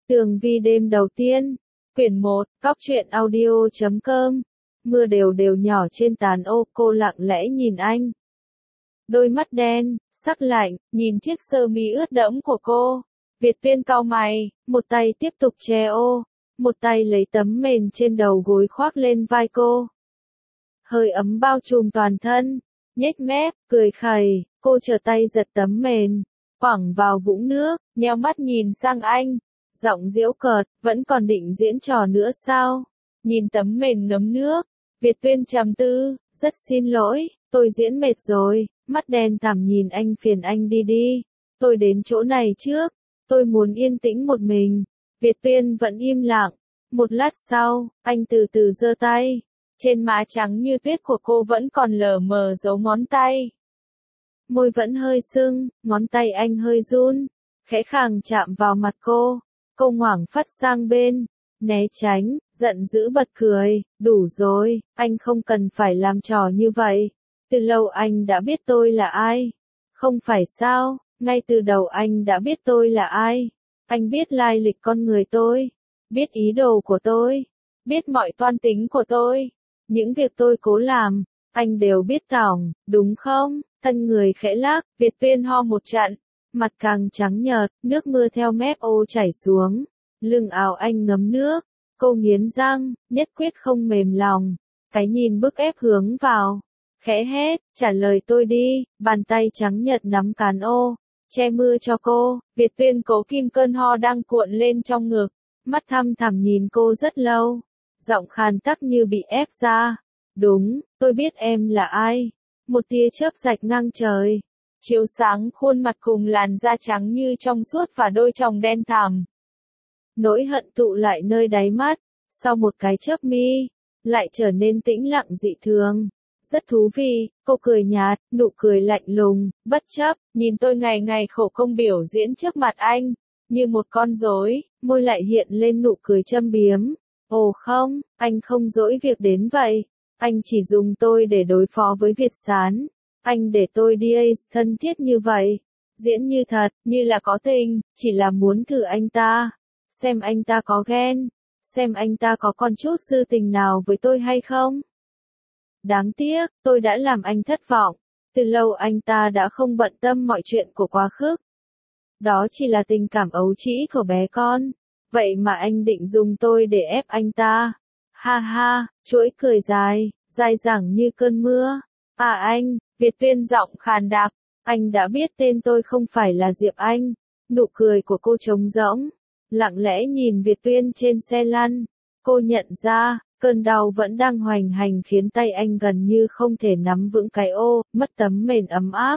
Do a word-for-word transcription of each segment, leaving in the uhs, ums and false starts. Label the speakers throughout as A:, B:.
A: Tường vi đêm đầu tiên, quyển một, cóc truyện audio chấm com. Mưa đều đều nhỏ trên tán ô, cô lặng lẽ nhìn anh. Đôi mắt đen, sắc lạnh, nhìn chiếc sơ mi ướt đẫm của cô. Việt Tuyên cau mày, một tay tiếp tục che ô, một tay lấy tấm mền trên đầu gối khoác lên vai cô. Hơi ấm bao trùm toàn thân, nhếch mép, cười khẩy, cô trở tay giật tấm mền, quẳng vào vũng nước, nheo mắt nhìn sang anh. Giọng giễu cợt, vẫn còn định diễn trò nữa sao? Nhìn tấm mền ngấm nước, Việt Tuyên trầm tư, rất xin lỗi, tôi diễn mệt rồi, mắt đen thẳm nhìn anh phiền anh đi đi. Tôi đến chỗ này trước, tôi muốn yên tĩnh một mình. Việt Tuyên vẫn im lặng. Một lát sau, anh từ từ giơ tay. Trên má trắng như tuyết của cô vẫn còn lờ mờ dấu ngón tay. Môi vẫn hơi sưng, ngón tay anh hơi run, khẽ khàng chạm vào mặt cô. Cô ngoảng phát sang bên, né tránh, giận dữ bật cười, đủ rồi, anh không cần phải làm trò như vậy. Từ lâu anh đã biết tôi là ai. Không phải sao, ngay từ đầu anh đã biết tôi là ai. Anh biết lai lịch con người tôi, biết ý đồ của tôi, biết mọi toan tính của tôi. Những việc tôi cố làm, anh đều biết tỏng, đúng không? Thân người khẽ lắc, Việt Tuyên ho một trận. Mặt càng trắng nhợt, nước mưa theo mép ô chảy xuống. Lưng áo anh ngấm nước. Cô nghiến răng, nhất quyết không mềm lòng. Cái nhìn bức ép hướng vào. Khẽ hét, trả lời tôi đi. Bàn tay trắng nhợt nắm cán ô, che mưa cho cô. Việt Tuyên cố kìm cơn ho đang cuộn lên trong ngực. Mắt thăm thẳm nhìn cô rất lâu. Giọng khàn tắc như bị ép ra. Đúng, tôi biết em là ai. Một tia chớp rạch ngang trời, chiếu sáng khuôn mặt cùng làn da trắng như trong suốt và đôi tròng đen thẳm. Nỗi hận tụ lại nơi đáy mắt, sau một cái chớp mi, lại trở nên tĩnh lặng dị thường. Rất thú vị, cô cười nhạt, nụ cười lạnh lùng, bất chấp, nhìn tôi ngày ngày khổ công biểu diễn trước mặt anh, như một con rối, môi lại hiện lên nụ cười châm biếm. Ồ không, anh không dỗi việc đến vậy. Anh chỉ dùng tôi để đối phó với Việt Sán. Anh để tôi đi ace thân thiết như vậy. Diễn như thật, như là có tình, chỉ là muốn thử anh ta. Xem anh ta có ghen. Xem anh ta có còn chút dư tình nào với tôi hay không. Đáng tiếc, tôi đã làm anh thất vọng. Từ lâu anh ta đã không bận tâm mọi chuyện của quá khứ. Đó chỉ là tình cảm ấu trĩ của bé con. Vậy mà anh định dùng tôi để ép anh ta. Ha ha, chuỗi cười dài, dài dẳng như cơn mưa. À anh, Việt Tuyên giọng khàn đặc, anh đã biết tên tôi không phải là Diệp Anh. Nụ cười của cô trống rỗng, lặng lẽ nhìn Việt Tuyên trên xe lăn. Cô nhận ra, cơn đau vẫn đang hoành hành khiến tay anh gần như không thể nắm vững cái ô, mất tấm mền ấm áp.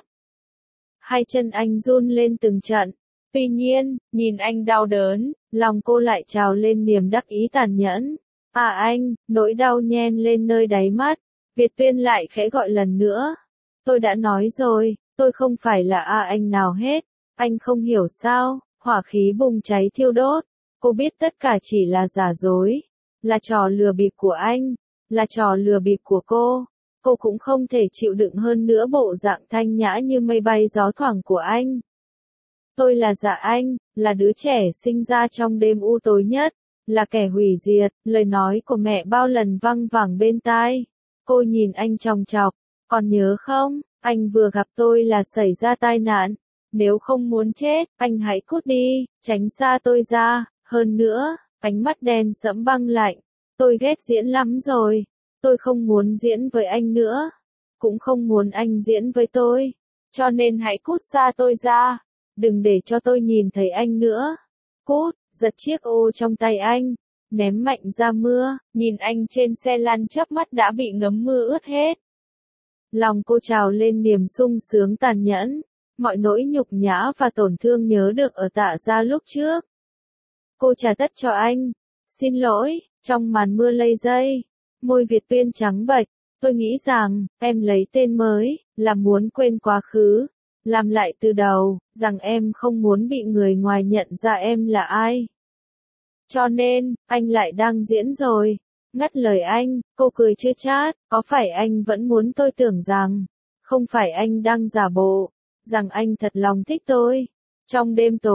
A: Hai chân anh run lên từng trận. Tuy nhiên, nhìn anh đau đớn, lòng cô lại trào lên niềm đắc ý tàn nhẫn. À anh, nỗi đau nhen lên nơi đáy mắt. Việt Tuyên lại khẽ gọi lần nữa. Tôi đã nói rồi, tôi không phải là à anh nào hết. Anh không hiểu sao, hỏa khí bùng cháy thiêu đốt. Cô biết tất cả chỉ là giả dối. Là trò lừa bịp của anh. Là trò lừa bịp của cô. Cô cũng không thể chịu đựng hơn nữa bộ dạng thanh nhã như mây bay gió thoảng của anh. Tôi là Dạ Anh, là đứa trẻ sinh ra trong đêm u tối nhất. Là kẻ hủy diệt, lời nói của mẹ bao lần văng vẳng bên tai. Cô nhìn anh chòng chọc, còn nhớ không, anh vừa gặp tôi là xảy ra tai nạn. Nếu không muốn chết, anh hãy cút đi, tránh xa tôi ra. Hơn nữa, ánh mắt đen sẫm băng lạnh. Tôi ghét diễn lắm rồi. Tôi không muốn diễn với anh nữa. Cũng không muốn anh diễn với tôi. Cho nên hãy cút xa tôi ra. Đừng để cho tôi nhìn thấy anh nữa. Cút. Giật chiếc ô trong tay anh, ném mạnh ra mưa, nhìn anh trên xe lăn chớp mắt đã bị ngấm mưa ướt hết. Lòng cô trào lên niềm sung sướng tàn nhẫn, mọi nỗi nhục nhã và tổn thương nhớ được ở Tạ Gia lúc trước. Cô trả tất cho anh. Xin lỗi, trong màn mưa lây dây, môi Việt Tuyên trắng bệch, tôi nghĩ rằng, em lấy tên mới, là muốn quên quá khứ. Làm lại từ đầu, rằng em không muốn bị người ngoài nhận ra em là ai. Cho nên, anh lại đang diễn rồi. Ngắt lời anh, cô cười chua chát, có phải anh vẫn muốn tôi tưởng rằng, không phải anh đang giả bộ, rằng anh thật lòng thích tôi. Trong đêm tối,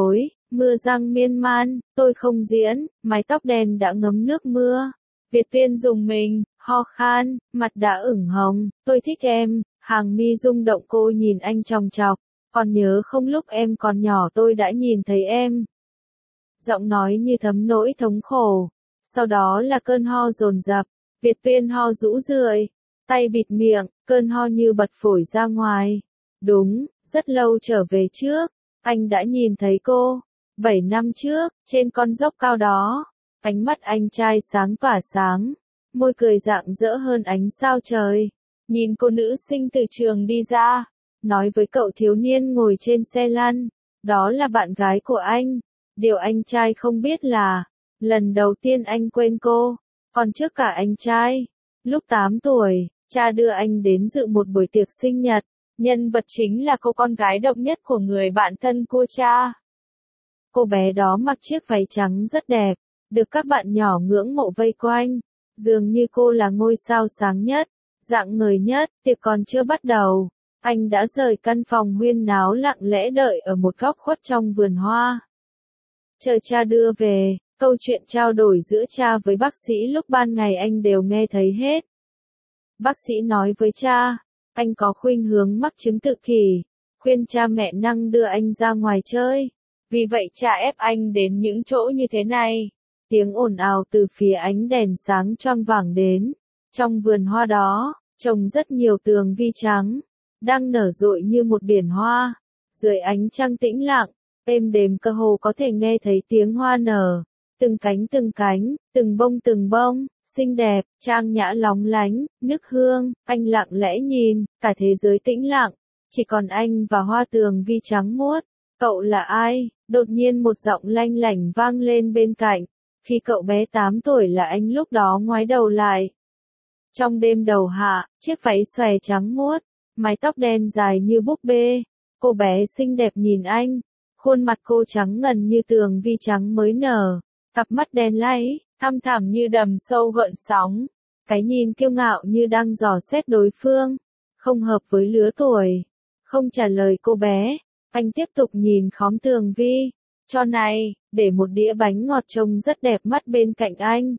A: Mưa răng miên man, tôi không diễn, mái tóc đen đã ngấm nước mưa. Việt Tuyên dùng mình, ho khan, mặt đã ửng hồng, tôi thích em, hàng mi rung động cô nhìn anh chòng chọc, còn nhớ không lúc em còn nhỏ tôi đã nhìn thấy em. Giọng nói như thấm nỗi thống khổ, sau đó là cơn ho dồn dập, Việt Tuyên ho rũ rượi, tay bịt miệng, cơn ho như bật phổi ra ngoài. Đúng, rất lâu trở về trước, anh đã nhìn thấy cô, bảy năm trước, trên con dốc cao đó. Ánh mắt anh trai sáng tỏa sáng, môi cười rạng rỡ hơn ánh sao trời. Nhìn cô nữ sinh từ trường đi ra, nói với cậu thiếu niên ngồi trên xe lăn, đó là bạn gái của anh. Điều anh trai không biết là, lần đầu tiên anh quên cô, còn trước cả anh trai. Lúc tám tuổi, cha đưa anh đến dự một buổi tiệc sinh nhật, nhân vật chính là cô con gái độc nhất của người bạn thân của cha. Cô bé đó mặc chiếc váy trắng rất đẹp, được các bạn nhỏ ngưỡng mộ vây quanh, dường như cô là ngôi sao sáng nhất, rạng ngời nhất. Tiệc còn chưa bắt đầu, anh đã rời căn phòng huyên náo lặng lẽ đợi ở một góc khuất trong vườn hoa. Chờ cha đưa về, câu chuyện trao đổi giữa cha với bác sĩ lúc ban ngày anh đều nghe thấy hết. Bác sĩ nói với cha, anh có khuynh hướng mắc chứng tự kỷ, khuyên cha mẹ năng đưa anh ra ngoài chơi. Vì vậy cha ép anh đến những chỗ như thế này. Tiếng ồn ào từ phía ánh đèn sáng choang vàng đến. Trong vườn hoa đó, trồng rất nhiều tường vi trắng, đang nở rộ như một biển hoa. Dưới ánh trăng tĩnh lặng, êm đềm cơ hồ có thể nghe thấy tiếng hoa nở. Từng cánh từng cánh, từng bông từng bông, xinh đẹp, trang nhã lóng lánh, nức hương. Anh lặng lẽ nhìn, cả thế giới tĩnh lặng. Chỉ còn anh và hoa tường vi trắng muốt. Cậu là ai? Đột nhiên một giọng lanh lảnh vang lên bên cạnh. Khi cậu bé tám tuổi là anh lúc đó ngoái đầu lại. Trong đêm đầu hạ, chiếc váy xòe trắng muốt, mái tóc đen dài như búp bê. Cô bé xinh đẹp nhìn anh. Khuôn mặt cô trắng ngần như tường vi trắng mới nở. Cặp mắt đen láy, thăm thẳm như đầm sâu gợn sóng. Cái nhìn kiêu ngạo như đang dò xét đối phương. Không hợp với lứa tuổi. Không trả lời cô bé. Anh tiếp tục nhìn khóm tường vi. Cho này, để một đĩa bánh ngọt trông rất đẹp mắt bên cạnh anh.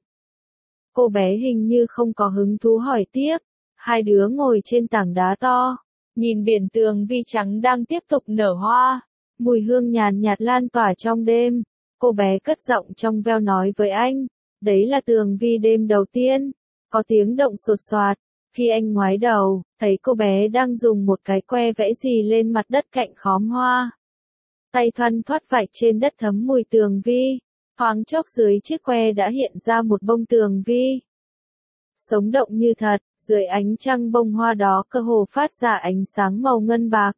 A: Cô bé hình như không có hứng thú hỏi tiếp. Hai đứa ngồi trên tảng đá to. Nhìn biển tường vi trắng đang tiếp tục nở hoa. Mùi hương nhàn nhạt lan tỏa trong đêm. Cô bé cất giọng trong veo nói với anh. Đấy là tường vi đêm đầu tiên. Có tiếng động sột soạt. Khi anh ngoái đầu, thấy cô bé đang dùng một cái que vẽ gì lên mặt đất cạnh khóm hoa. Tay thoăn thoắt vạch trên đất thấm mùi tường vi. Thoáng chốc dưới chiếc que đã hiện ra một bông tường vi. Sống động như thật, dưới ánh trăng bông hoa đó cơ hồ phát ra ánh sáng màu ngân bạc.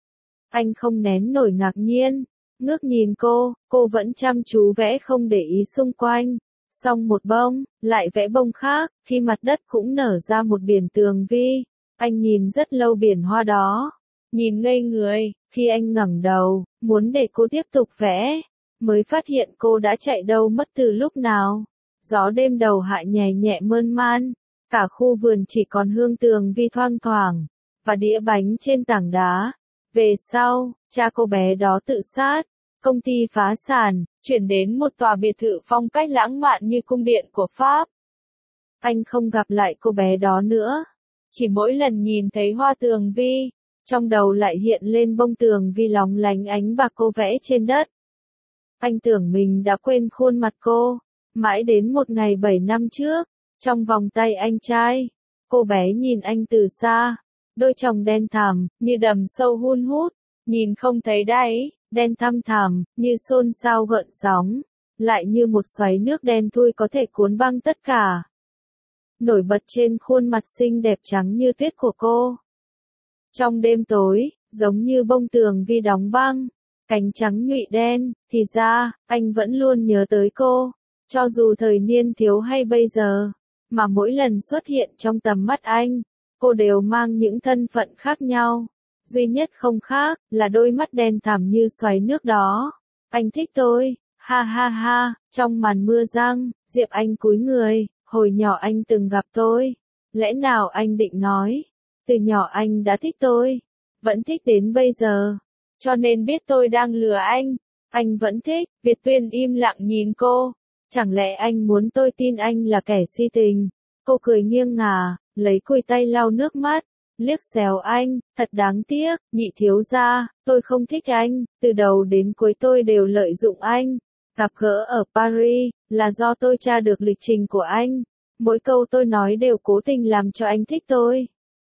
A: Anh không nén nổi ngạc nhiên, ngước nhìn cô, cô vẫn chăm chú vẽ không để ý xung quanh. Xong một bông, lại vẽ bông khác, khi mặt đất cũng nở ra một biển tường vi. Anh nhìn rất lâu biển hoa đó, nhìn ngây người, khi anh ngẩng đầu, muốn để cô tiếp tục vẽ, mới phát hiện cô đã chạy đâu mất từ lúc nào. Gió đêm đầu hạ nhẹ nhẹ mơn man, cả khu vườn chỉ còn hương tường vi thoang thoảng, và đĩa bánh trên tảng đá. Về sau, cha cô bé đó tự sát, công ty phá sản, chuyển đến một tòa biệt thự phong cách lãng mạn như cung điện của Pháp. Anh không gặp lại cô bé đó nữa. Chỉ mỗi lần nhìn thấy hoa tường vi, trong đầu lại hiện lên bông tường vi lóng lánh ánh bạc cô vẽ trên đất. Anh tưởng mình đã quên khuôn mặt cô. Mãi đến một ngày bảy năm trước, trong vòng tay anh trai, cô bé nhìn anh từ xa. Đôi tròng đen thẳm, như đầm sâu hun hút, nhìn không thấy đáy, đen thăm thẳm, như xôn xao gợn sóng, lại như một xoáy nước đen thui có thể cuốn băng tất cả. Nổi bật trên khuôn mặt xinh đẹp trắng như tuyết của cô. Trong đêm tối, giống như bông tường vi đóng băng, cánh trắng nhụy đen, thì ra, anh vẫn luôn nhớ tới cô, cho dù thời niên thiếu hay bây giờ, mà mỗi lần xuất hiện trong tầm mắt anh, cô đều mang những thân phận khác nhau. Duy nhất không khác, là đôi mắt đen thẳm như xoáy nước đó. Anh thích tôi, ha ha ha, trong màn mưa giăng, Diệp Anh cúi người, hồi nhỏ anh từng gặp tôi. Lẽ nào anh định nói, từ nhỏ anh đã thích tôi, vẫn thích đến bây giờ, cho nên biết tôi đang lừa anh. Anh vẫn thích, Việt Tuyên im lặng nhìn cô. Chẳng lẽ anh muốn tôi tin anh là kẻ si tình? Cô cười nghiêng ngả, lấy khuỷu tay lau nước mắt, liếc xéo anh, thật đáng tiếc, nhị thiếu gia, tôi không thích anh, từ đầu đến cuối tôi đều lợi dụng anh. Gặp gỡ ở Paris, là do tôi tra được lịch trình của anh. Mỗi câu tôi nói đều cố tình làm cho anh thích tôi.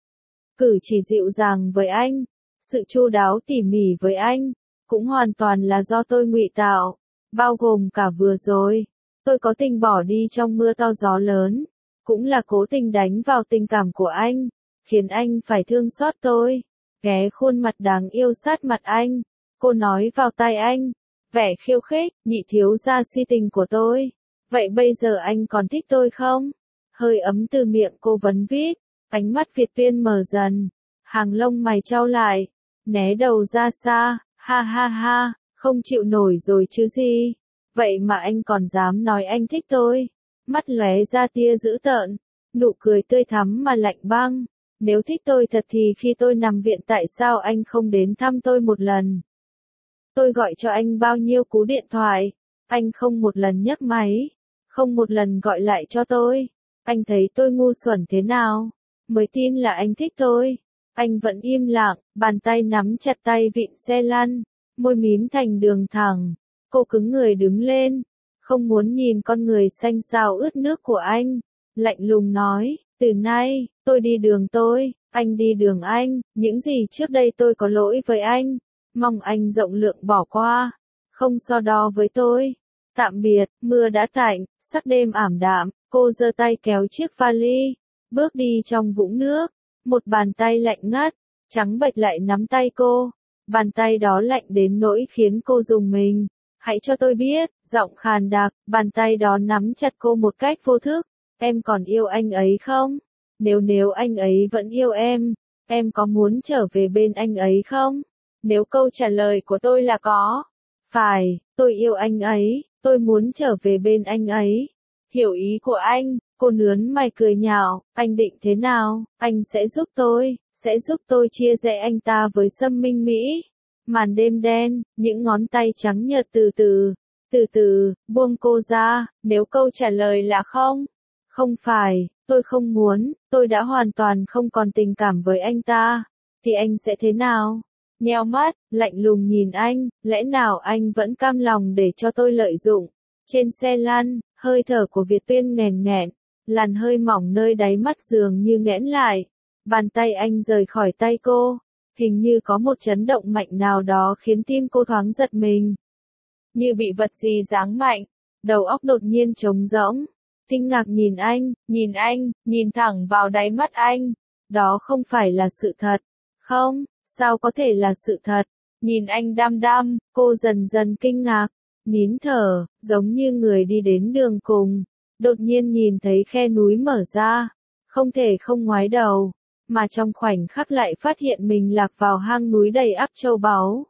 A: Cử chỉ dịu dàng với anh, sự chu đáo tỉ mỉ với anh, cũng hoàn toàn là do tôi ngụy tạo, bao gồm cả vừa rồi. Tôi có tình bỏ đi trong mưa to gió lớn, cũng là cố tình đánh vào tình cảm của anh, khiến anh phải thương xót tôi. Ghé khuôn mặt đáng yêu sát mặt anh, cô nói vào tai anh, vẻ khiêu khích, nhị thiếu gia si tình của tôi. Vậy bây giờ anh còn thích tôi không? Hơi ấm từ miệng cô vấn vít, ánh mắt Việt Tuyên mở dần, hàng lông mày chau lại, né đầu ra xa, ha ha ha, không chịu nổi rồi chứ gì. Vậy mà anh còn dám nói anh thích tôi. Mắt lóe ra tia dữ tợn, nụ cười tươi thắm mà lạnh băng. Nếu thích tôi thật thì khi tôi nằm viện tại sao anh không đến thăm tôi một lần? Tôi gọi cho anh bao nhiêu cú điện thoại, anh không một lần nhấc máy, không một lần gọi lại cho tôi. Anh thấy tôi ngu xuẩn thế nào, mới tin là anh thích tôi. Anh vẫn im lặng, bàn tay nắm chặt tay vịn xe lăn, môi mím thành đường thẳng. Cô cứng người đứng lên, không muốn nhìn con người xanh xao ướt nước của anh. Lạnh lùng nói, từ nay, tôi đi đường tôi, anh đi đường anh, những gì trước đây tôi có lỗi với anh, mong anh rộng lượng bỏ qua, không so đo với tôi. Tạm biệt, mưa đã tạnh, sắc đêm ảm đạm, cô giơ tay kéo chiếc vali, bước đi trong vũng nước, một bàn tay lạnh ngắt, trắng bệch lại nắm tay cô, bàn tay đó lạnh đến nỗi khiến cô rùng mình. Hãy cho tôi biết, giọng khàn đặc, bàn tay đó nắm chặt cô một cách vô thức, em còn yêu anh ấy không? Nếu nếu anh ấy vẫn yêu em, em có muốn trở về bên anh ấy không? Nếu câu trả lời của tôi là có, phải, tôi yêu anh ấy, tôi muốn trở về bên anh ấy. Hiểu ý của anh, cô nướn mày cười nhạo, anh định thế nào, anh sẽ giúp tôi, sẽ giúp tôi chia rẽ anh ta với Sâm Minh Mỹ. Màn đêm đen, những ngón tay trắng nhợt từ từ, từ từ, buông cô ra, nếu câu trả lời là không, không phải, tôi không muốn, tôi đã hoàn toàn không còn tình cảm với anh ta, thì anh sẽ thế nào? Nheo mắt, lạnh lùng nhìn anh, lẽ nào anh vẫn cam lòng để cho tôi lợi dụng? Trên xe lăn, hơi thở của Việt Tuyên nghẹn nghẹn, làn hơi mỏng nơi đáy mắt dường như nghẽn lại, bàn tay anh rời khỏi tay cô. Hình như có một chấn động mạnh nào đó khiến tim cô thoáng giật mình. Như bị vật gì giáng mạnh, đầu óc đột nhiên trống rỗng. Kinh ngạc nhìn anh, nhìn anh, nhìn thẳng vào đáy mắt anh. Đó không phải là sự thật. Không, sao có thể là sự thật? Nhìn anh đăm đăm, cô dần dần kinh ngạc, nín thở, giống như người đi đến đường cùng. Đột nhiên nhìn thấy khe núi mở ra, không thể không ngoái đầu. Mà trong khoảnh khắc lại phát hiện mình lạc vào hang núi đầy ắp châu báu.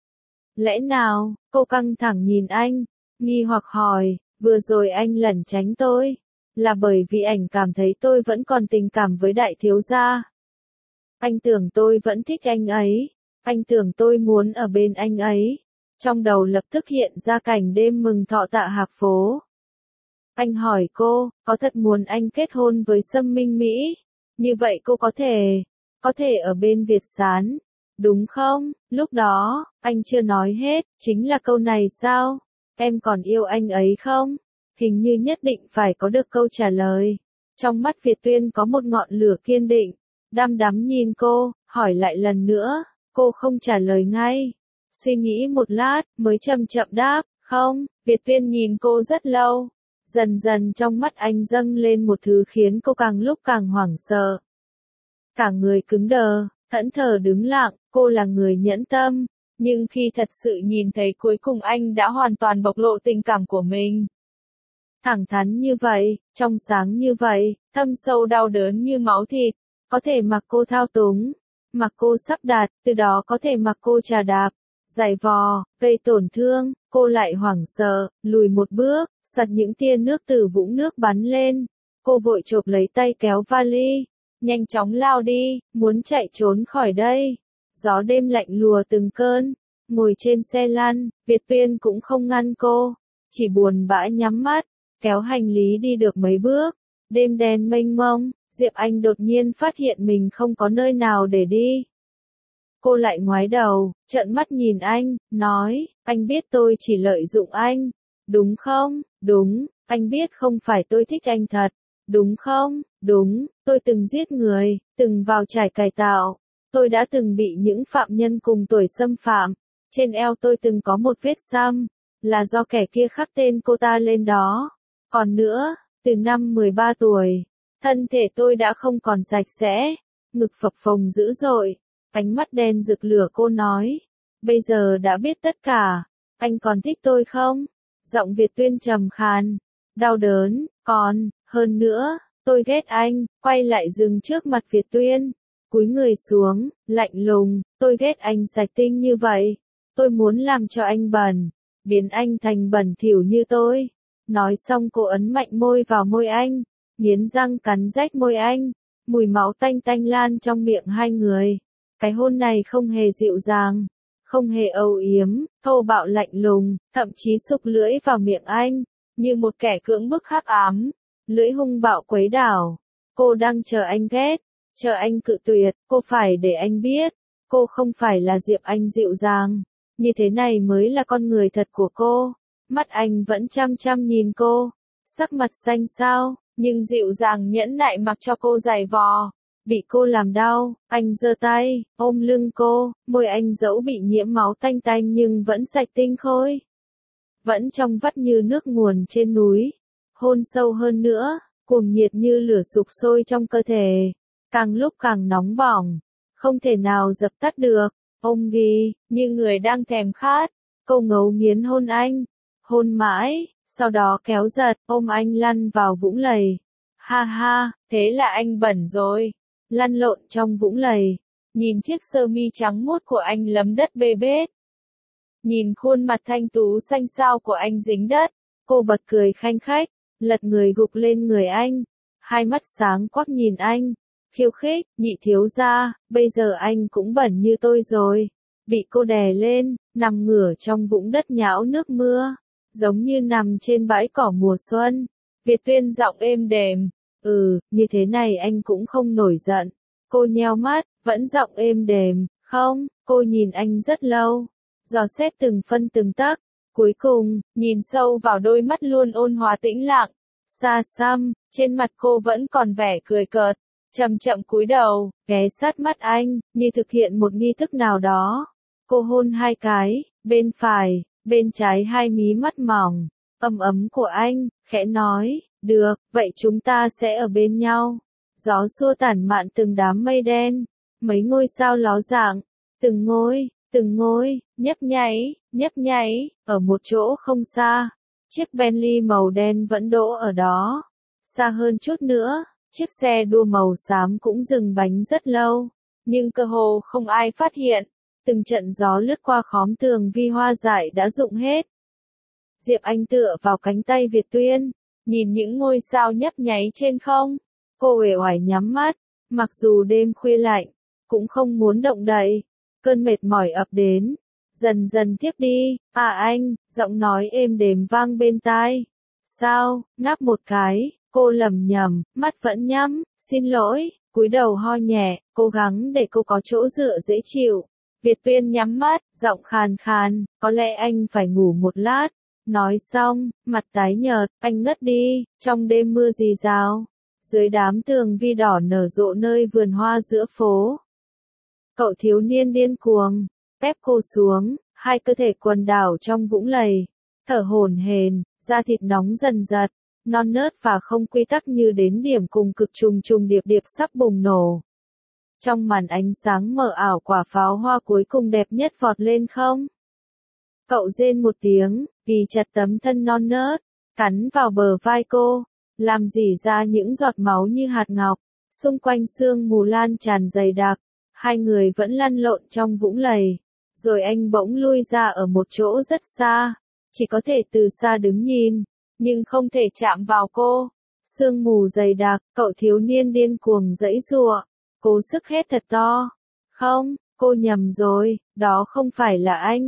A: Lẽ nào, cô căng thẳng nhìn anh, nghi hoặc hỏi, vừa rồi anh lẩn tránh tôi, là bởi vì anh cảm thấy tôi vẫn còn tình cảm với đại thiếu gia. Anh tưởng tôi vẫn thích anh ấy, anh tưởng tôi muốn ở bên anh ấy. Trong đầu lập tức hiện ra cảnh đêm mừng thọ Tạ Hạc phố. Anh hỏi cô, có thật muốn anh kết hôn với Sâm Minh Mỹ? Như vậy cô có thể, có thể ở bên Việt Sán, đúng không? Lúc đó, anh chưa nói hết, chính là câu này sao? Em còn yêu anh ấy không? Hình như nhất định phải có được câu trả lời. Trong mắt Việt Tuyên có một ngọn lửa kiên định, đăm đắm nhìn cô, hỏi lại lần nữa, cô không trả lời ngay. Suy nghĩ một lát, mới chậm chậm đáp, không, Việt Tuyên nhìn cô rất lâu. Dần dần trong mắt anh dâng lên một thứ khiến cô càng lúc càng hoảng sợ. Cả người cứng đờ, thẫn thờ đứng lặng, cô là người nhẫn tâm, nhưng khi thật sự nhìn thấy cuối cùng anh đã hoàn toàn bộc lộ tình cảm của mình. Thẳng thắn như vậy, trong sáng như vậy, thâm sâu đau đớn như máu thịt, có thể mặc cô thao túng, mặc cô sắp đặt, từ đó có thể mặc cô chà đạp, giày vò, gây tổn thương, cô lại hoảng sợ, lùi một bước, sặc những tia nước từ vũng nước bắn lên. Cô vội chộp lấy tay kéo vali, nhanh chóng lao đi, muốn chạy trốn khỏi đây. Gió đêm lạnh lùa từng cơn, ngồi trên xe lăn, Việt Tuyên cũng không ngăn cô, chỉ buồn bã nhắm mắt, kéo hành lý đi được mấy bước. Đêm đen mênh mông, Diệp Anh đột nhiên phát hiện mình không có nơi nào để đi. Cô lại ngoái đầu, trợn mắt nhìn anh, nói, anh biết tôi chỉ lợi dụng anh, đúng không? Đúng, anh biết không phải tôi thích anh thật, đúng không? Đúng, tôi từng giết người, từng vào trại cải tạo, tôi đã từng bị những phạm nhân cùng tuổi xâm phạm, trên eo tôi từng có một vết xăm, là do kẻ kia khắc tên cô ta lên đó. Còn nữa, từ năm mười ba tuổi, thân thể tôi đã không còn sạch sẽ, ngực phập phồng dữ dội, ánh mắt đen rực lửa. Cô nói, bây giờ đã biết tất cả, anh còn thích tôi không? Giọng Việt Tuyên trầm khàn, đau đớn, còn, hơn nữa, tôi ghét anh. Quay lại dừng trước mặt Việt Tuyên, cúi người xuống, lạnh lùng, tôi ghét anh sạch tinh như vậy, tôi muốn làm cho anh bẩn, biến anh thành bẩn thỉu như tôi. Nói xong cô ấn mạnh môi vào môi anh, nghiến răng cắn rách môi anh, mùi máu tanh tanh lan trong miệng hai người. Cái hôn này không hề dịu dàng, không hề âu yếm, thô bạo lạnh lùng, thậm chí xúc lưỡi vào miệng anh, như một kẻ cưỡng bức hắc ám, lưỡi hung bạo quấy đảo. Cô đang chờ anh ghét, chờ anh cự tuyệt, cô phải để anh biết, cô không phải là Diệp Anh dịu dàng, như thế này mới là con người thật của cô. Mắt anh vẫn chăm chăm nhìn cô, sắc mặt xanh xao, nhưng dịu dàng nhẫn nại mặc cho cô giày vò. Bị cô làm đau, anh giơ tay, ôm lưng cô, môi anh dẫu bị nhiễm máu tanh tanh nhưng vẫn sạch tinh khôi. Vẫn trong vắt như nước nguồn trên núi, hôn sâu hơn nữa, cuồng nhiệt như lửa sục sôi trong cơ thể, càng lúc càng nóng bỏng, không thể nào dập tắt được, ôm ghi, như người đang thèm khát, cô ngấu nghiến hôn anh, hôn mãi, sau đó kéo giật, ôm anh lăn vào vũng lầy. Ha ha, thế là anh bẩn rồi. Lăn lộn trong vũng lầy, nhìn chiếc sơ mi trắng muốt của anh lấm đất bê bết. Nhìn khuôn mặt thanh tú xanh xao của anh dính đất, cô bật cười khanh khách, lật người gục lên người anh, hai mắt sáng quắc nhìn anh, khiêu khích, nhị thiếu gia, bây giờ anh cũng bẩn như tôi rồi. Bị cô đè lên, nằm ngửa trong vũng đất nhão nước mưa, giống như nằm trên bãi cỏ mùa xuân. Việt Tuyên giọng êm đềm, ừ, như thế này anh cũng không nổi giận. Cô nheo mắt, vẫn giọng êm đềm, không, cô nhìn anh rất lâu, dò xét từng phân từng tấc, cuối cùng, nhìn sâu vào đôi mắt luôn ôn hòa tĩnh lặng, xa xăm, trên mặt cô vẫn còn vẻ cười cợt, chậm chậm cúi đầu, ghé sát mắt anh, như thực hiện một nghi thức nào đó. Cô hôn hai cái, bên phải, bên trái hai mí mắt mỏng, ấm ấm của anh, khẽ nói, được, vậy chúng ta sẽ ở bên nhau. Gió xua tản mạn từng đám mây đen, mấy ngôi sao ló dạng, từng ngôi, từng ngôi, nhấp nháy, nhấp nháy, ở một chỗ không xa. Chiếc Bentley màu đen vẫn đỗ ở đó. Xa hơn chút nữa, chiếc xe đua màu xám cũng dừng bánh rất lâu, nhưng cơ hồ không ai phát hiện. Từng trận gió lướt qua khóm tường vi hoa dại đã rụng hết. Diệp Anh tựa vào cánh tay Việt Tuyên, nhìn những ngôi sao nhấp nháy trên không. Cô uể oải nhắm mắt, mặc dù đêm khuya lạnh, cũng không muốn động đậy. Cơn mệt mỏi ập đến, dần dần tiếp đi. À anh, giọng nói êm đềm vang bên tai. Sao, ngáp một cái, cô lẩm nhẩm, mắt vẫn nhắm, xin lỗi, cúi đầu ho nhẹ, cố gắng để cô có chỗ dựa dễ chịu. Việt Tuyên nhắm mắt, giọng khàn khàn, có lẽ anh phải ngủ một lát. Nói xong, mặt tái nhợt, anh ngất đi, trong đêm mưa rì rào. Dưới đám tường vi đỏ nở rộ nơi vườn hoa giữa phố. Cậu thiếu niên điên cuồng, ép cô xuống, hai cơ thể quần đảo trong vũng lầy. Thở hổn hển, da thịt nóng dần dật, non nớt và không quy tắc như đến điểm cùng cực trùng trùng điệp điệp sắp bùng nổ. Trong màn ánh sáng mờ ảo quả pháo hoa cuối cùng đẹp nhất vọt lên không. Cậu rên một tiếng, ghi chặt tấm thân non nớt, cắn vào bờ vai cô, làm rỉ ra những giọt máu như hạt ngọc, xung quanh sương mù lan tràn dày đặc, hai người vẫn lăn lộn trong vũng lầy, rồi anh bỗng lui ra ở một chỗ rất xa, chỉ có thể từ xa đứng nhìn, nhưng không thể chạm vào cô. Sương mù dày đặc, cậu thiếu niên điên cuồng giãy giụa, cố sức hét thật to. Không, cô nhầm rồi, đó không phải là anh.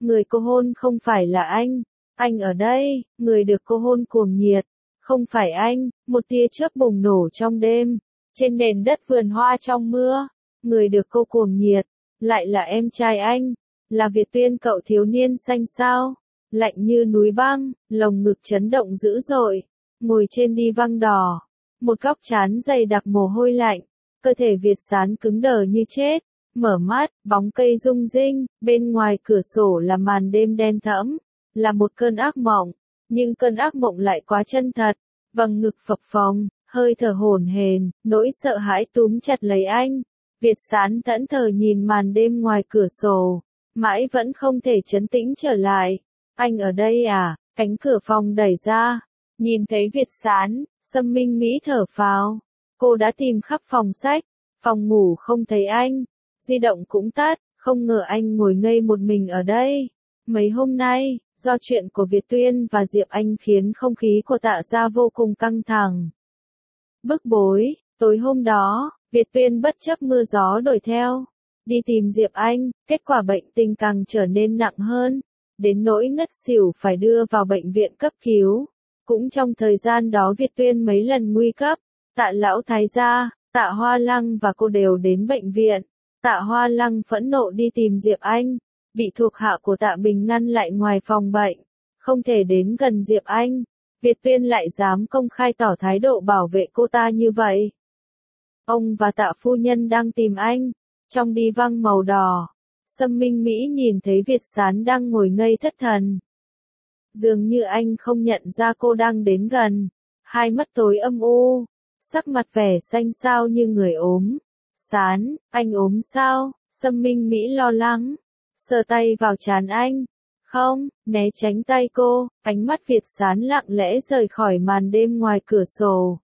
A: Người cô hôn không phải là anh. Anh ở đây, người được cô hôn cuồng nhiệt. Không phải anh, một tia chớp bùng nổ trong đêm. Trên nền đất vườn hoa trong mưa. Người được cô cuồng nhiệt. Lại là em trai anh. Là Việt Tuyên cậu thiếu niên xanh sao. Lạnh như núi băng, lồng ngực chấn động dữ dội. Ngồi trên đi văng đỏ. Một góc trán dày đặc mồ hôi lạnh. Cơ thể Việt Sán cứng đờ như chết. Mở mắt, bóng cây rung rinh, bên ngoài cửa sổ là màn đêm đen thẫm, là một cơn ác mộng, nhưng cơn ác mộng lại quá chân thật, vầng ngực phập phồng, hơi thở hổn hển, nỗi sợ hãi túm chặt lấy anh. Việt Sán thẫn thờ nhìn màn đêm ngoài cửa sổ, mãi vẫn không thể trấn tĩnh trở lại. Anh ở đây à? Cánh cửa phòng đẩy ra, nhìn thấy Việt Sán, Sâm Minh Mỹ thở phào. Cô đã tìm khắp phòng sách, phòng ngủ không thấy anh. Di động cũng tắt, không ngờ anh ngồi ngây một mình ở đây. Mấy hôm nay, do chuyện của Việt Tuyên và Diệp Anh khiến không khí của Tạ gia vô cùng căng thẳng. Bức bối, tối hôm đó, Việt Tuyên bất chấp mưa gió đuổi theo, đi tìm Diệp Anh, kết quả bệnh tình càng trở nên nặng hơn, đến nỗi ngất xỉu phải đưa vào bệnh viện cấp cứu. Cũng trong thời gian đó Việt Tuyên mấy lần nguy cấp, Tạ lão thái gia, Tạ Hoa Lăng và cô đều đến bệnh viện. Tạ Hoa Lăng phẫn nộ đi tìm Diệp Anh, bị thuộc hạ của Tạ Bình ngăn lại ngoài phòng bệnh, không thể đến gần Diệp Anh. Việt Tuyên lại dám công khai tỏ thái độ bảo vệ cô ta như vậy. Ông và Tạ phu nhân đang tìm anh, trong đi văng màu đỏ. Sâm Minh Mỹ nhìn thấy Việt Sán đang ngồi ngây thất thần. Dường như anh không nhận ra cô đang đến gần, hai mắt tối âm u, sắc mặt vẻ xanh xao như người ốm. Sán, anh ốm sao? Sâm Minh Mỹ lo lắng, sờ tay vào trán anh. Không, né tránh tay cô, ánh mắt Việt Sán lặng lẽ rời khỏi màn đêm ngoài cửa sổ.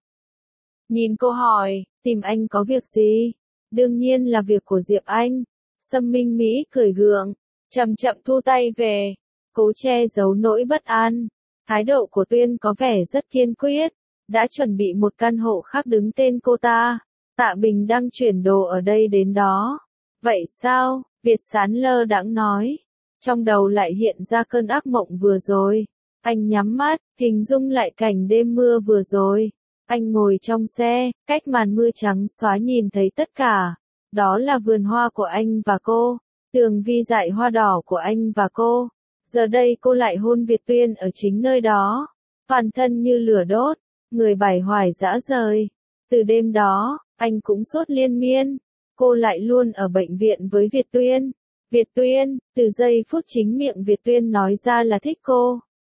A: Nhìn cô hỏi, tìm anh có việc gì? Đương nhiên là việc của Diệp Anh. Sâm Minh Mỹ cười gượng, chậm chậm thu tay về, cố che giấu nỗi bất an. Thái độ của Tuyên có vẻ rất kiên quyết, đã chuẩn bị một căn hộ khác đứng tên cô ta. Tạ Bình đang chuyển đồ ở đây đến đó. Vậy sao? Việt Sán lơ đãng nói. Trong đầu lại hiện ra cơn ác mộng vừa rồi. Anh nhắm mắt, hình dung lại cảnh đêm mưa vừa rồi. Anh ngồi trong xe, cách màn mưa trắng xóa nhìn thấy tất cả. Đó là vườn hoa của anh và cô, tường vi dại hoa đỏ của anh và cô. Giờ đây cô lại hôn Việt Tuyên ở chính nơi đó. Toàn thân như lửa đốt, người bải hoài dã rời. Từ đêm đó, anh cũng sốt liên miên. Cô lại luôn ở bệnh viện với Việt Tuyên. Việt Tuyên, từ giây phút chính miệng Việt Tuyên nói ra là thích cô.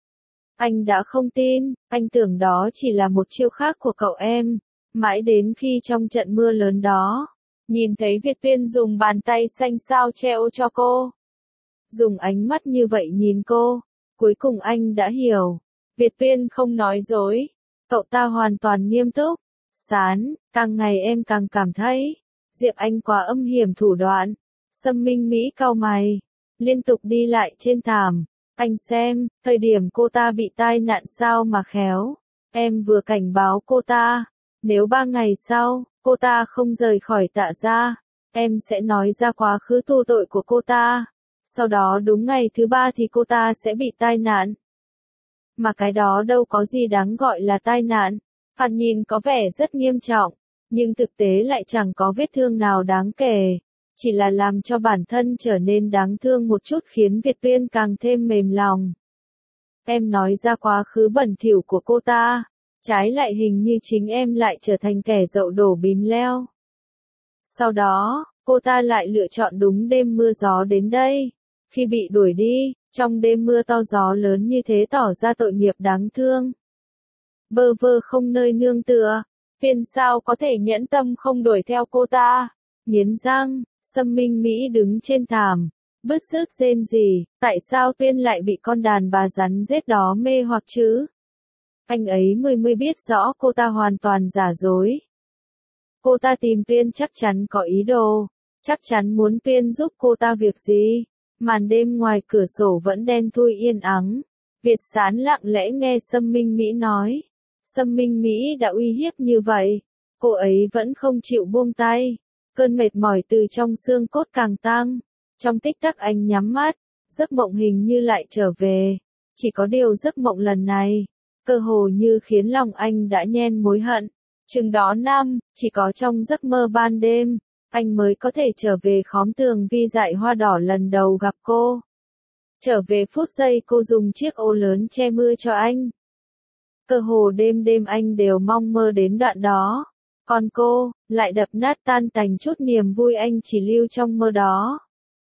A: Anh đã không tin, anh tưởng đó chỉ là một chiêu khác của cậu em. Mãi đến khi trong trận mưa lớn đó, nhìn thấy Việt Tuyên dùng bàn tay xanh xao treo cho cô. Dùng ánh mắt như vậy nhìn cô, cuối cùng anh đã hiểu. Việt Tuyên không nói dối, cậu ta hoàn toàn nghiêm túc. Sán, càng ngày em càng cảm thấy, Diệp Anh quá âm hiểm thủ đoạn. Sâm Minh Mỹ cau mày, liên tục đi lại trên thảm. Anh xem, thời điểm cô ta bị tai nạn sao mà khéo. Em vừa cảnh báo cô ta, nếu ba ngày sau, cô ta không rời khỏi Tạ gia, em sẽ nói ra quá khứ tu tội của cô ta. Sau đó đúng ngày thứ ba thì cô ta sẽ bị tai nạn. Mà cái đó đâu có gì đáng gọi là tai nạn. Phạt nhìn có vẻ rất nghiêm trọng, nhưng thực tế lại chẳng có vết thương nào đáng kể. Chỉ là làm cho bản thân trở nên đáng thương một chút khiến Việt Tuyên càng thêm mềm lòng. Em nói ra quá khứ bẩn thỉu của cô ta, trái lại hình như chính em lại trở thành kẻ dậu đổ bìm leo. Sau đó, cô ta lại lựa chọn đúng đêm mưa gió đến đây. Khi bị đuổi đi, trong đêm mưa to gió lớn như thế tỏ ra tội nghiệp đáng thương. Bơ vơ không nơi nương tựa, Tuyên sao có thể nhẫn tâm không đuổi theo cô ta. Nghiến răng, Sâm Minh Mỹ đứng trên thảm, bứt rứt rên rỉ, tại sao Tuyên lại bị con đàn bà rắn rết đó mê hoặc chứ? Anh ấy mới mới biết rõ cô ta hoàn toàn giả dối. Cô ta tìm Tuyên chắc chắn có ý đồ, chắc chắn muốn Tuyên giúp cô ta việc gì. Màn đêm ngoài cửa sổ vẫn đen thui yên ắng. Việt Sán lặng lẽ nghe Sâm Minh Mỹ nói. Sâm Minh Mỹ đã uy hiếp như vậy, cô ấy vẫn không chịu buông tay. Cơn mệt mỏi từ trong xương cốt càng tăng. Trong tích tắc anh nhắm mắt, giấc mộng hình như lại trở về. Chỉ có điều giấc mộng lần này, cơ hồ như khiến lòng anh đã nhen mối hận. Chừng đó năm, chỉ có trong giấc mơ ban đêm, anh mới có thể trở về khóm tường vi dại hoa đỏ lần đầu gặp cô. Trở về phút giây cô dùng chiếc ô lớn che mưa cho anh. Cơ hồ đêm đêm anh đều mong mơ đến đoạn đó. Còn cô, lại đập nát tan tành chút niềm vui anh chỉ lưu trong mơ đó.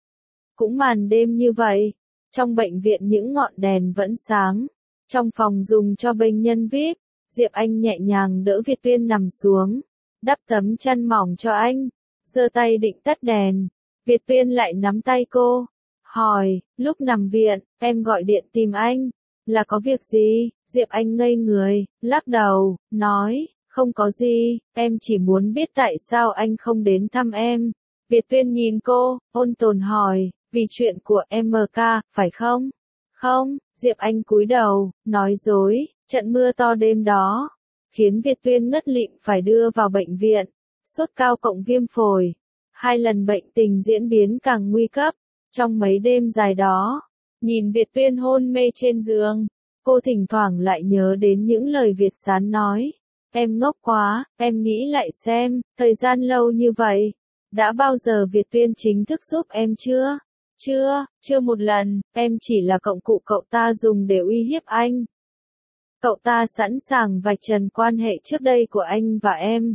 A: Cũng màn đêm như vậy, trong bệnh viện những ngọn đèn vẫn sáng. Trong phòng dùng cho bệnh nhân vi ai pi, Diệp Anh nhẹ nhàng đỡ Việt Tuyên nằm xuống, đắp tấm chăn mỏng cho anh, giơ tay định tắt đèn. Việt Tuyên lại nắm tay cô, hỏi, lúc nằm viện, em gọi điện tìm anh, là có việc gì? Diệp Anh ngây người, lắc đầu, nói, không có gì, em chỉ muốn biết tại sao anh không đến thăm em. Việt Tuyên nhìn cô, ôn tồn hỏi, vì chuyện của em ca, phải không? Không, Diệp Anh cúi đầu, nói dối, trận mưa to đêm đó, khiến Việt Tuyên ngất lịm phải đưa vào bệnh viện, sốt cao cộng viêm phổi. Hai lần bệnh tình diễn biến càng nguy cấp, trong mấy đêm dài đó, nhìn Việt Tuyên hôn mê trên giường, cô thỉnh thoảng lại nhớ đến những lời Việt Sán nói. Em ngốc quá, em nghĩ lại xem, thời gian lâu như vậy, đã bao giờ Việt Tuyên chính thức giúp em chưa? Chưa, chưa một lần, em chỉ là công cụ cậu ta dùng để uy hiếp anh. Cậu ta sẵn sàng vạch trần quan hệ trước đây của anh và em,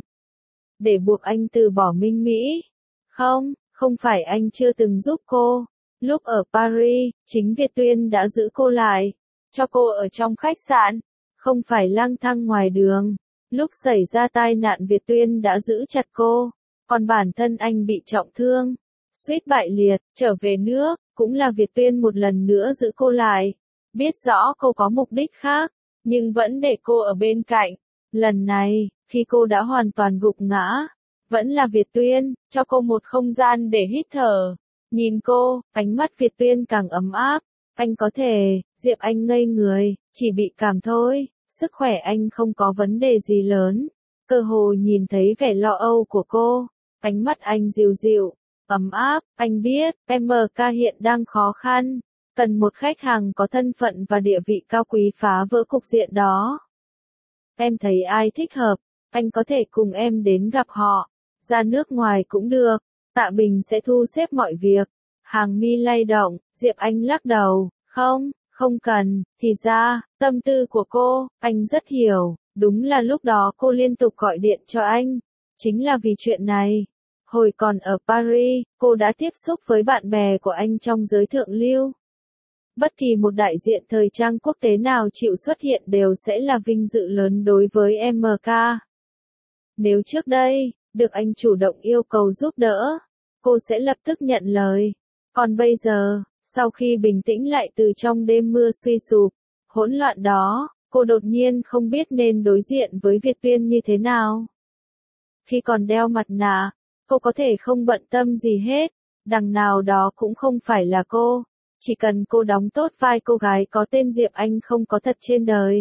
A: để buộc anh từ bỏ Minh Mỹ. Không, không phải anh chưa từng giúp cô. Lúc ở Paris, chính Việt Tuyên đã giữ cô lại, cho cô ở trong khách sạn, không phải lang thang ngoài đường. Lúc xảy ra tai nạn Việt Tuyên đã giữ chặt cô, còn bản thân anh bị trọng thương, suýt bại liệt, trở về nước, cũng là Việt Tuyên một lần nữa giữ cô lại. Biết rõ cô có mục đích khác, nhưng vẫn để cô ở bên cạnh. Lần này, khi cô đã hoàn toàn gục ngã, vẫn là Việt Tuyên, cho cô một không gian để hít thở. Nhìn cô, ánh mắt Việt Tuyên càng ấm áp. Anh có thể, Diệp Anh ngây người, chỉ bị cảm thôi, sức khỏe anh không có vấn đề gì lớn. Cơ hồ nhìn thấy vẻ lo âu của cô, ánh mắt anh dịu dịu, ấm áp, anh biết, em ca hiện đang khó khăn, cần một khách hàng có thân phận và địa vị cao quý phá vỡ cục diện đó. Em thấy ai thích hợp, anh có thể cùng em đến gặp họ, ra nước ngoài cũng được, Tạ Bình sẽ thu xếp mọi việc. Hàng mi lay động, Diệp Anh lắc đầu, không, không cần, thì ra, tâm tư của cô, anh rất hiểu, đúng là lúc đó cô liên tục gọi điện cho anh, chính là vì chuyện này. Hồi còn ở Paris, cô đã tiếp xúc với bạn bè của anh trong giới thượng lưu. Bất kỳ một đại diện thời trang quốc tế nào chịu xuất hiện đều sẽ là vinh dự lớn đối với em ca. Nếu trước đây, được anh chủ động yêu cầu giúp đỡ, cô sẽ lập tức nhận lời. Còn bây giờ, sau khi bình tĩnh lại từ trong đêm mưa suy sụp, hỗn loạn đó, cô đột nhiên không biết nên đối diện với Việt Tuyên như thế nào. Khi còn đeo mặt nạ, cô có thể không bận tâm gì hết, đằng nào đó cũng không phải là cô, chỉ cần cô đóng tốt vai cô gái có tên Diệp Anh không có thật trên đời.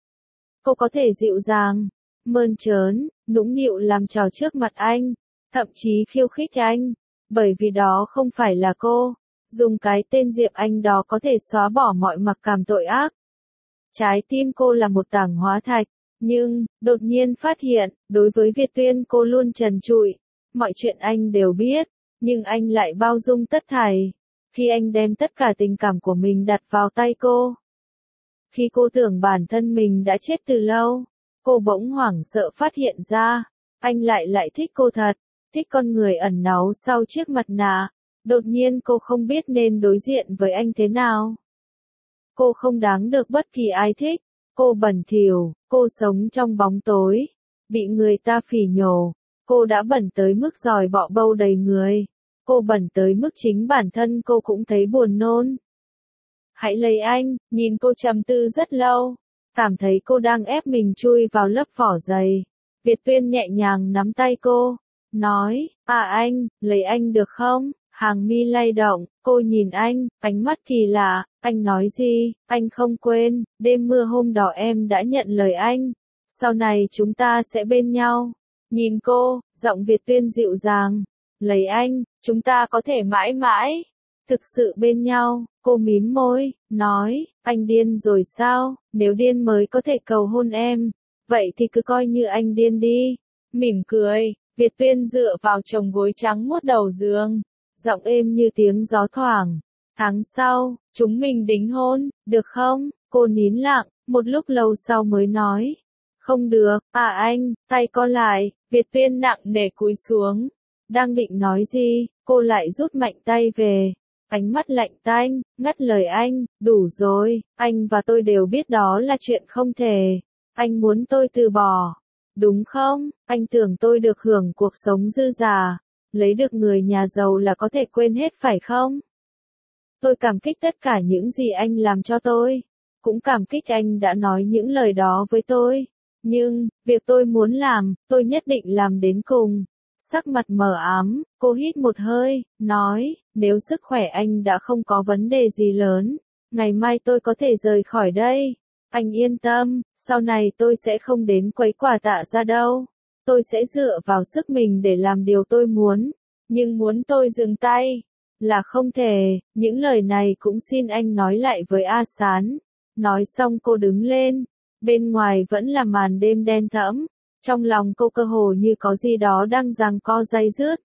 A: Cô có thể dịu dàng, mơn trớn, nũng nịu làm trò trước mặt anh, thậm chí khiêu khích anh, bởi vì đó không phải là cô. Dùng cái tên Diệp Anh đó có thể xóa bỏ mọi mặc cảm tội ác. Trái tim cô là một tảng hóa thạch, nhưng, đột nhiên phát hiện, đối với Việt Tuyên cô luôn trần trụi. Mọi chuyện anh đều biết, nhưng anh lại bao dung tất thảy. Khi anh đem tất cả tình cảm của mình đặt vào tay cô. Khi cô tưởng bản thân mình đã chết từ lâu, cô bỗng hoảng sợ phát hiện ra, anh lại lại thích cô thật, thích con người ẩn náu sau chiếc mặt nạ. Đột nhiên cô không biết nên đối diện với anh thế nào. Cô không đáng được bất kỳ ai thích, cô bẩn thỉu, cô sống trong bóng tối, bị người ta phỉ nhổ, cô đã bẩn tới mức giòi bọ bâu đầy người, cô bẩn tới mức chính bản thân cô cũng thấy buồn nôn. Hãy lấy anh, nhìn cô trầm tư rất lâu, cảm thấy cô đang ép mình chui vào lớp vỏ dày. Việt Tuyên nhẹ nhàng nắm tay cô, nói, à anh, lấy anh được không? Hàng mi lay động, cô nhìn anh, ánh mắt kỳ lạ, anh nói gì, anh không quên, đêm mưa hôm đó em đã nhận lời anh, sau này chúng ta sẽ bên nhau. Nhìn cô, giọng Việt Tuyên dịu dàng, lấy anh, chúng ta có thể mãi mãi. Thực sự bên nhau, cô mím môi, nói, anh điên rồi sao, nếu điên mới có thể cầu hôn em, vậy thì cứ coi như anh điên đi. Mỉm cười, Việt Tuyên dựa vào chồng gối trắng muốt đầu giường, giọng êm như tiếng gió thoảng. Tháng sau, chúng mình đính hôn, được không? Cô nín lặng, một lúc lâu sau mới nói. Không được, à anh, tay co lại, Việt Tuyên nặng nề cúi xuống. Đang định nói gì, cô lại rút mạnh tay về. Ánh mắt lạnh tanh, ngắt lời anh, đủ rồi, anh và tôi đều biết đó là chuyện không thể. Anh muốn tôi từ bỏ. Đúng không, anh tưởng tôi được hưởng cuộc sống dư dả, lấy được người nhà giàu là có thể quên hết phải không? Tôi cảm kích tất cả những gì anh làm cho tôi, cũng cảm kích anh đã nói những lời đó với tôi. Nhưng, việc tôi muốn làm, tôi nhất định làm đến cùng. Sắc mặt mờ ám, cô hít một hơi, nói, nếu sức khỏe anh đã không có vấn đề gì lớn, ngày mai tôi có thể rời khỏi đây. Anh yên tâm, sau này tôi sẽ không đến quấy quả Tạ ra đâu. Tôi sẽ dựa vào sức mình để làm điều tôi muốn. Nhưng muốn tôi dừng tay, là không thể. Những lời này cũng xin anh nói lại với A Sán. Nói xong cô đứng lên. Bên ngoài vẫn là màn đêm đen thẫm. Trong lòng cô cơ hồ như có gì đó đang giằng co day dứt.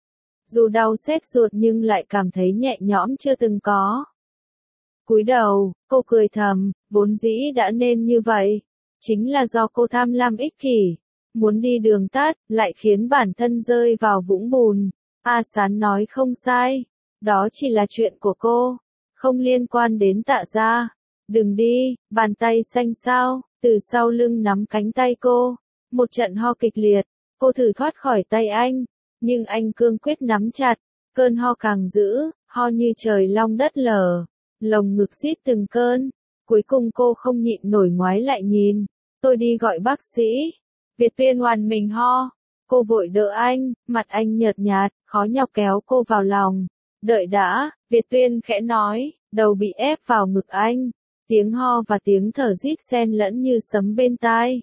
A: Dù đau xét ruột nhưng lại cảm thấy nhẹ nhõm chưa từng có. Cúi đầu, cô cười thầm, vốn dĩ đã nên như vậy. Chính là do cô tham lam ích kỷ. Muốn đi đường tắt, lại khiến bản thân rơi vào vũng bùn. A Sán nói không sai. Đó chỉ là chuyện của cô. Không liên quan đến Tạ gia. Đừng đi, bàn tay xanh xao, từ sau lưng nắm cánh tay cô. Một trận ho kịch liệt, cô thử thoát khỏi tay anh. Nhưng anh cương quyết nắm chặt. Cơn ho càng dữ, ho như trời long đất lở. Lồng ngực rít từng cơn. Cuối cùng cô không nhịn nổi ngoái lại nhìn. Tôi đi gọi bác sĩ. Việt Tuyên hoàn mình ho. Cô vội đỡ anh, mặt anh nhợt nhạt, khó nhọc kéo cô vào lòng. Đợi đã, Việt Tuyên khẽ nói, đầu bị ép vào ngực anh. Tiếng ho và tiếng thở rít xen lẫn như sấm bên tai.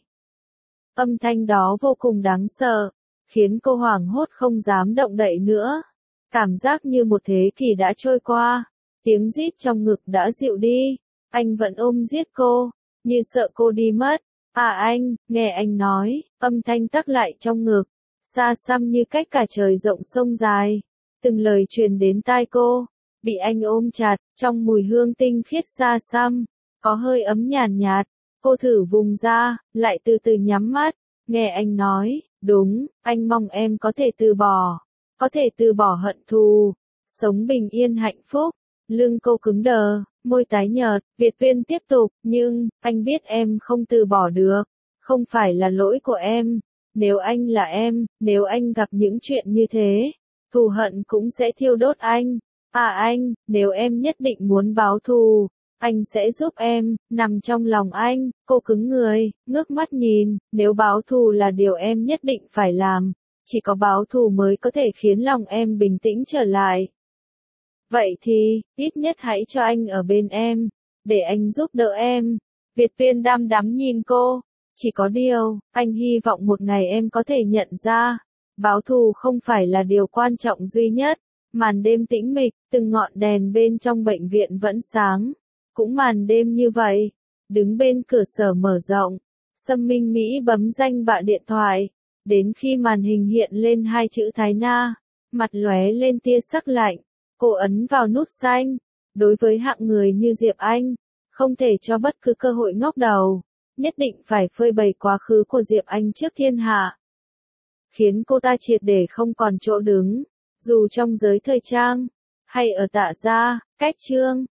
A: Âm thanh đó vô cùng đáng sợ, khiến cô hoảng hốt không dám động đậy nữa. Cảm giác như một thế kỷ đã trôi qua. Tiếng rít trong ngực đã dịu đi. Anh vẫn ôm giết cô, như sợ cô đi mất. À anh, nghe anh nói, âm thanh tắc lại trong ngực. Xa xăm như cách cả trời rộng sông dài. Từng lời truyền đến tai cô. Bị anh ôm chặt, trong mùi hương tinh khiết xa xăm. Có hơi ấm nhàn nhạt. Cô thử vùng ra, lại từ từ nhắm mắt. Nghe anh nói, đúng, anh mong em có thể từ bỏ. Có thể từ bỏ hận thù. Sống bình yên hạnh phúc. Lưng cô cứng đờ, môi tái nhợt, Việt Tuyên tiếp tục, nhưng, anh biết em không từ bỏ được. Không phải là lỗi của em. Nếu anh là em, nếu anh gặp những chuyện như thế, thù hận cũng sẽ thiêu đốt anh. À anh, nếu em nhất định muốn báo thù, anh sẽ giúp em, nằm trong lòng anh. Cô cứng người, ngước mắt nhìn, nếu báo thù là điều em nhất định phải làm, chỉ có báo thù mới có thể khiến lòng em bình tĩnh trở lại. Vậy thì, ít nhất hãy cho anh ở bên em, để anh giúp đỡ em. Việt Tuyên đăm đắm nhìn cô. Chỉ có điều, anh hy vọng một ngày em có thể nhận ra, báo thù không phải là điều quan trọng duy nhất. Màn đêm tĩnh mịch, từng ngọn đèn bên trong bệnh viện vẫn sáng. Cũng màn đêm như vậy, đứng bên cửa sổ mở rộng, Sâm Minh Mỹ bấm danh bạ điện thoại. Đến khi màn hình hiện lên hai chữ Thái Na, mặt lóe lên tia sắc lạnh. Cô ấn vào nút xanh. Đối với hạng người như Diệp Anh, không thể cho bất cứ cơ hội ngóc đầu. Nhất định phải phơi bày quá khứ của Diệp Anh trước thiên hạ. Khiến cô ta triệt để không còn chỗ đứng. Dù trong giới thời trang, hay ở Tạ gia, cách chương.